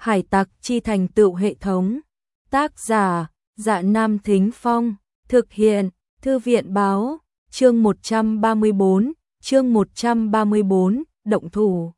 Hải tặc chi thành tựu hệ thống. Tác giả, Dạ Nam Thính Phong. Thực hiện, Thư viện báo. Chương 134, động thủ.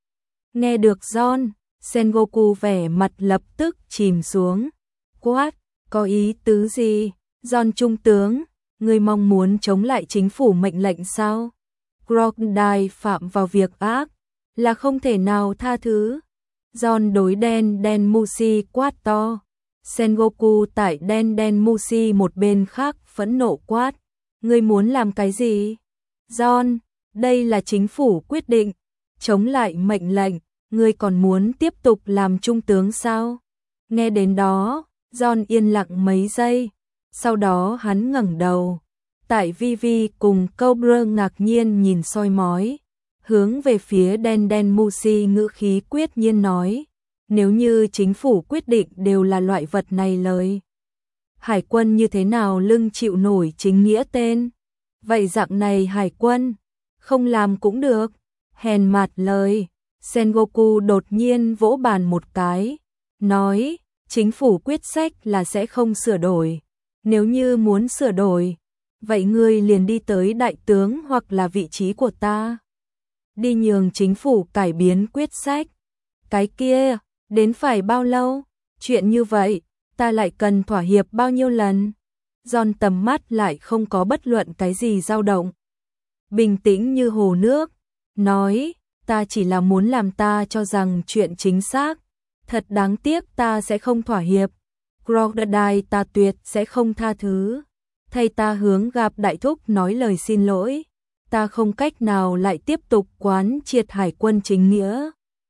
Nghe được John, Sengoku vẻ mặt lập tức chìm xuống. Quát, có ý tứ gì? John trung tướng, ngươi mong muốn chống lại chính phủ mệnh lệnh sao? Crocodile phạm vào việc ác, là không thể nào tha thứ. John đối Den Mushi quát to. Sengoku tại Den Mushi một bên khác phẫn nộ quát. Ngươi muốn làm cái gì? John, đây là chính phủ quyết định. Chống lại mệnh lệnh, ngươi còn muốn tiếp tục làm trung tướng sao? Nghe đến đó, John yên lặng mấy giây. Sau đó hắn ngẩng đầu. Tại Vivi cùng Cobra ngạc nhiên nhìn soi mói. Hướng về phía Den Mushi ngữ khí quyết nhiên nói. Nếu như chính phủ quyết định đều là loại vật này lời. Hải quân như thế nào lưng chịu nổi chính nghĩa tên? Vậy dạng này hải quân, không làm cũng được. Hèn mạt lời. Sengoku đột nhiên vỗ bàn một cái. Nói, chính phủ quyết sách là sẽ không sửa đổi. Nếu như muốn sửa đổi, vậy ngươi liền đi tới đại tướng hoặc là vị trí của ta. Đi nhường chính phủ cải biến quyết sách. Cái kia, đến phải bao lâu? Chuyện như vậy, ta lại cần thỏa hiệp bao nhiêu lần? John tầm mắt lại không có bất luận cái gì dao động. Bình tĩnh như hồ nước. Nói, ta chỉ là muốn làm ta cho rằng chuyện chính xác. Thật đáng tiếc ta sẽ không thỏa hiệp. Crocodile ta tuyệt sẽ không tha thứ. Thay ta hướng gặp đại thúc nói lời xin lỗi. Ta không cách nào lại tiếp tục quán triệt hải quân chính nghĩa.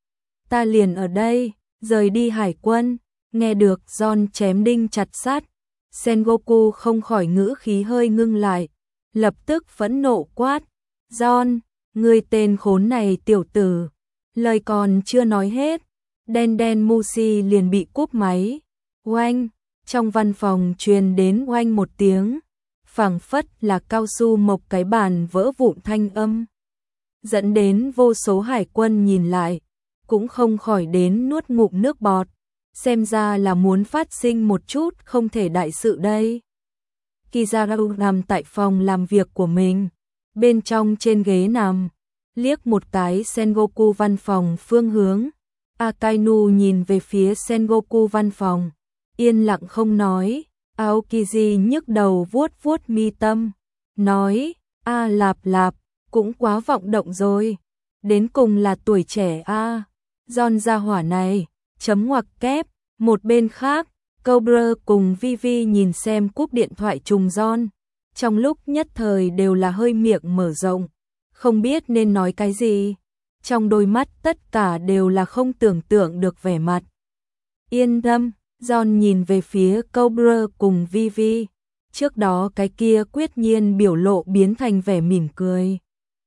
Ta liền ở đây, rời đi hải quân. Nghe được John chém đinh chặt sắt, Sengoku không khỏi ngữ khí hơi ngưng lại, lập tức phẫn nộ quát. John, ngươi tên khốn này tiểu tử. Lời còn chưa nói hết, Den Mushi liền bị cúp máy. Oanh, trong văn phòng truyền đến oanh một tiếng. Phảng phất là cao su mộc cái bàn vỡ vụn thanh âm. Dẫn đến vô số hải quân nhìn lại, cũng không khỏi đến nuốt ngụm nước bọt. Xem ra là muốn phát sinh một chút không thể đại sự đây. Kizaru nằm tại phòng làm việc của mình. Bên trong trên ghế nằm, liếc một cái Sengoku văn phòng phương hướng. Akainu nhìn về phía Sengoku văn phòng, yên lặng không nói. Aokiji nhức đầu vuốt vuốt mi tâm, nói, lạp lạp, cũng quá vọng động rồi. Đến cùng là tuổi trẻ John gia hỏa này, chấm ngoặc kép. Một bên khác, Cobra cùng Vivi nhìn xem cúp điện thoại trùng John. Trong lúc nhất thời đều là hơi miệng mở rộng, không biết nên nói cái gì. Trong đôi mắt tất cả đều là không tưởng tượng được vẻ mặt. Yên tâm, John nhìn về phía Cobra cùng Vivi. Trước đó cái kia quyết nhiên biểu lộ biến thành vẻ mỉm cười.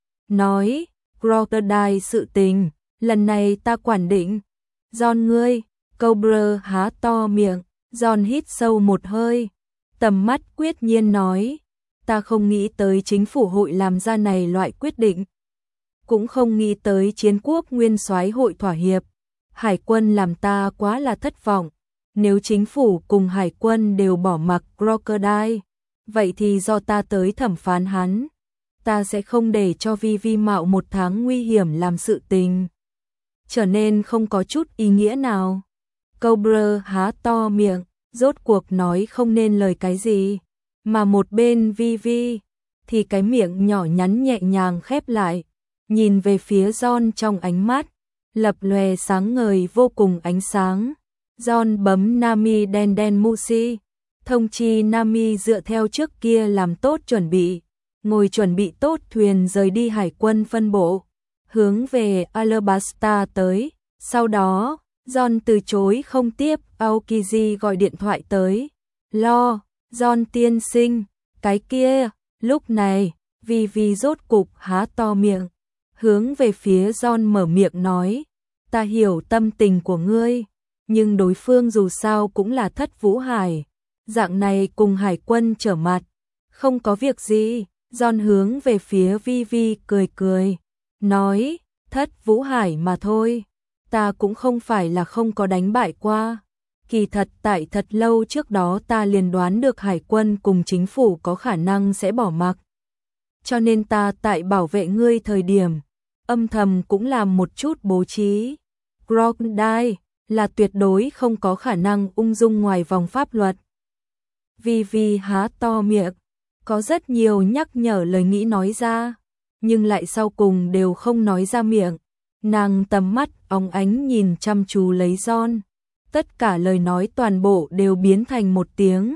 Nói, Crocodile sự tình, lần này ta quản định. John ngươi, Cobra há to miệng, John hít sâu một hơi. Tầm mắt quyết nhiên nói, ta không nghĩ tới chính phủ hội làm ra này loại quyết định. Cũng không nghĩ tới chiến quốc nguyên soái hội thỏa hiệp. Hải quân làm ta quá là thất vọng. Nếu chính phủ cùng hải quân đều bỏ mặc Crocodile, vậy thì do ta tới thẩm phán hắn. Ta sẽ không để cho Vivi mạo một tháng nguy hiểm làm sự tình trở nên không có chút ý nghĩa nào. Cobra há to miệng, rốt cuộc nói không nên lời cái gì. Mà một bên Vivi, thì cái miệng nhỏ nhắn nhẹ nhàng khép lại. Nhìn về phía John trong ánh mắt, lập lòe sáng ngời vô cùng ánh sáng. John bấm Nami Den Mushi, thông chi Nami dựa theo trước kia làm tốt chuẩn bị, ngồi chuẩn bị tốt thuyền rời đi hải quân phân bộ, hướng về Alabasta tới. Sau đó, John từ chối không tiếp, Aokiji gọi điện thoại tới. Lo, John tiên sinh, cái kia. Lúc này, Vivi rốt cục há to miệng, hướng về phía John mở miệng nói. Ta hiểu tâm tình của ngươi, nhưng đối phương dù sao cũng là Thất Vũ Hải. Dạng này cùng hải quân trở mặt, không có việc gì. John hướng về phía Vivi cười cười, nói, Thất Vũ Hải mà thôi. ta cũng không phải là không có đánh bại qua. Kỳ thật tại thật lâu trước đó ta liền đoán được hải quân cùng chính phủ có khả năng sẽ bỏ mặc. Cho nên ta tại bảo vệ ngươi thời điểm, âm thầm cũng làm một chút bố trí. Crocodile là tuyệt đối không có khả năng ung dung ngoài vòng pháp luật. Vivi há to miệng, có rất nhiều nhắc nhở lời nghĩ nói ra, nhưng lại sau cùng đều không nói ra miệng. Nàng tầm mắt óng ánh nhìn chăm chú lấy John. Tất cả lời nói toàn bộ đều biến thành một tiếng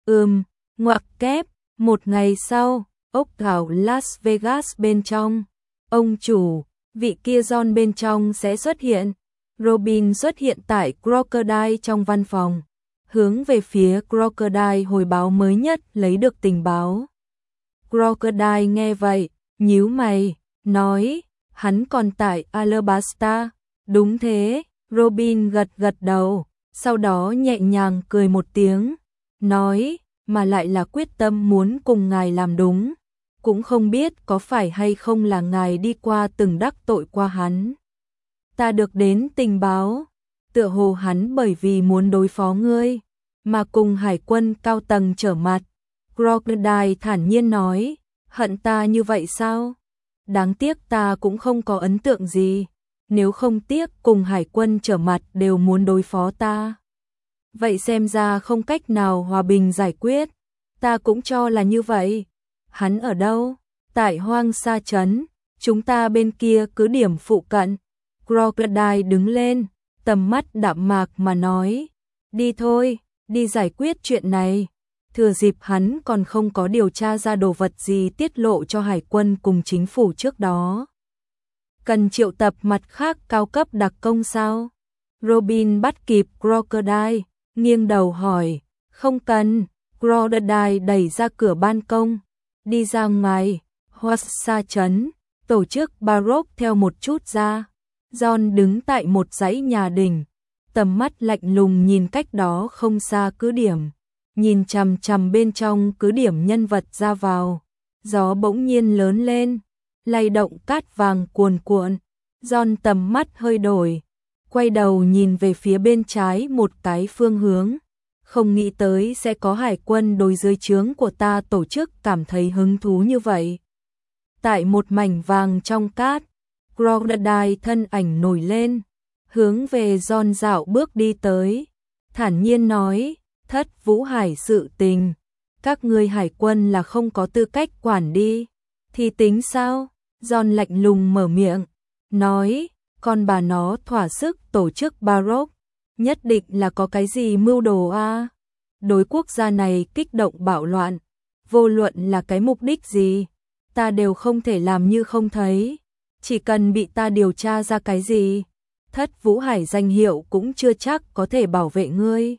ngoặc kép. Một ngày sau, ốc đảo Las Vegas bên trong, ông chủ, vị kia John bên trong sẽ xuất hiện. Robin xuất hiện tại Crocodile trong văn phòng, hướng về phía Crocodile hồi báo mới nhất lấy được tình báo. Crocodile nghe vậy, nhíu mày, nói, hắn còn tại Alabasta. Đúng thế, Robin gật gật đầu, sau đó nhẹ nhàng cười một tiếng, nói, mà lại là quyết tâm muốn cùng ngài làm đúng, cũng không biết có phải hay không là ngài đi qua từng đắc tội qua hắn. Ta được đến tình báo, tựa hồ hắn bởi vì muốn đối phó ngươi, mà cùng hải quân cao tầng trở mặt. Crocodile thản nhiên nói, hận ta như vậy sao? Đáng tiếc ta cũng không có ấn tượng gì, nếu không tiếc cùng hải quân trở mặt đều muốn đối phó ta. Vậy xem ra không cách nào hòa bình giải quyết, ta cũng cho là như vậy. Hắn ở đâu? Tại Hoang Sa Trấn, chúng ta bên kia cứ điểm phụ cận. Crocodile đứng lên, tầm mắt đạm mạc mà nói, đi thôi, đi giải quyết chuyện này. Thừa dịp hắn còn không có điều tra ra đồ vật gì tiết lộ cho hải quân cùng chính phủ trước đó. Cần triệu tập mặt khác cao cấp đặc công sao? Robin bắt kịp Crocodile, nghiêng đầu hỏi, không cần. Crocodile đẩy ra cửa ban công, đi ra ngoài. Hoang Sa Trấn, tổ chức Baroque theo một chút ra. John đứng tại một dãy nhà đình, tầm mắt lạnh lùng nhìn cách đó không xa cứ điểm, nhìn chằm chằm bên trong cứ điểm nhân vật ra vào. Gió bỗng nhiên lớn lên, lay động cát vàng cuồn cuộn. John tầm mắt hơi đổi, quay đầu nhìn về phía bên trái một cái phương hướng. Không nghĩ tới sẽ có hải quân đối dưới trướng của ta tổ chức cảm thấy hứng thú như vậy. Tại một mảnh vàng trong cát, Crocodile thân ảnh nổi lên, hướng về John dạo bước đi tới, thản nhiên nói, Thất Vũ Hải sự tình, các ngươi hải quân là không có tư cách quản đi, thì tính sao? John lạnh lùng mở miệng, nói, con bà nó thỏa sức tổ chức Baroque, nhất định là có cái gì mưu đồ a. Đối quốc gia này kích động bạo loạn, vô luận là cái mục đích gì, ta đều không thể làm như không thấy. Chỉ cần bị ta điều tra ra cái gì, Thất Vũ Hải danh hiệu cũng chưa chắc có thể bảo vệ ngươi.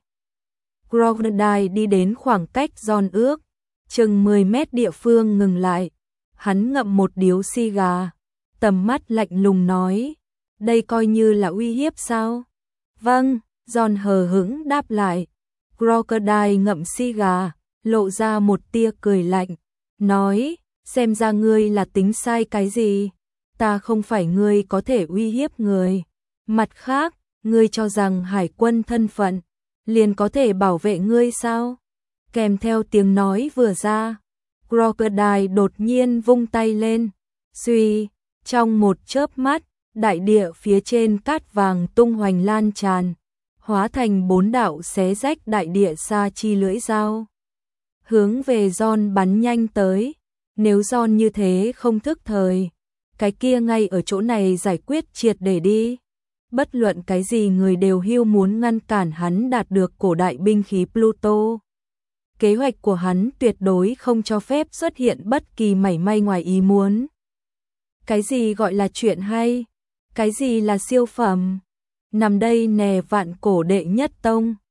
Crocodile đi đến khoảng cách John ước chừng 10 mét địa phương ngừng lại. Hắn ngậm một điếu xì gà, tầm mắt lạnh lùng nói, đây coi như là uy hiếp sao? Vâng, John hờ hững đáp lại. Crocodile ngậm xì gà, lộ ra một tia cười lạnh, nói, xem ra ngươi là tính sai cái gì? Ta không phải ngươi có thể uy hiếp người. Mặt khác, ngươi cho rằng hải quân thân phận liền có thể bảo vệ ngươi sao? Kèm theo tiếng nói vừa ra, Crocodile đột nhiên vung tay lên, suy, trong một chớp mắt, đại địa phía trên cát vàng tung hoành lan tràn, hóa thành 4 đạo xé rách đại địa sa chi lưỡi dao, hướng về John bắn nhanh tới. Nếu John như thế không thức thời, cái kia ngay ở chỗ này giải quyết triệt để đi. Bất luận cái gì người đều hiu muốn ngăn cản hắn đạt được cổ đại binh khí Pluto. Kế hoạch của hắn tuyệt đối không cho phép xuất hiện bất kỳ mảy may ngoài ý muốn. Cái gì gọi là chuyện hay? Cái gì là siêu phẩm? Nằm đây nè vạn cổ đệ nhất tông.